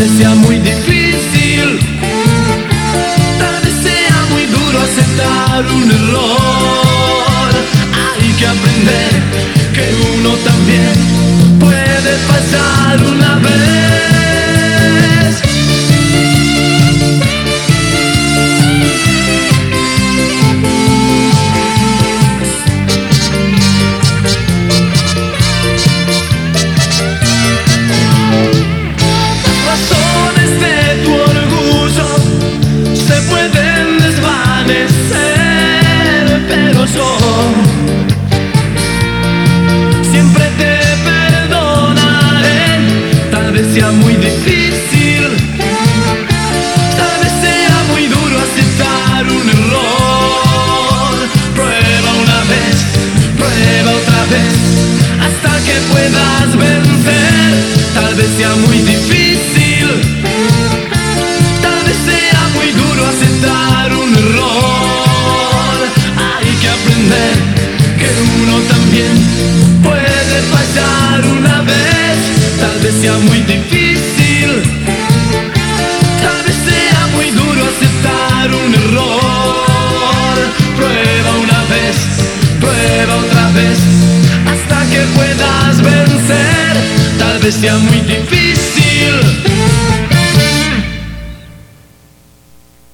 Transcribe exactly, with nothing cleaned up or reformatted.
vez sea muy difícil, tal vez sea muy duro aceptar un error. Hay que aprender que uno también puede fallar una vez. Siempre te perdonaré, tal vez sea muy difícil, tal vez sea muy duro aceptar un error. Prueba una vez, prueba otra vez, hasta que puedas vencer. Tal vez sea muy difícil, tal vez sea muy duro aceptar un error. Hay que aprender que uno también puede fallar una vez. Tal vez sea muy difícil, tal vez sea muy duro aceptar un error. Prueba una vez, prueba otra vez, hasta que puedas vencer. Tal vez sea muy difícil,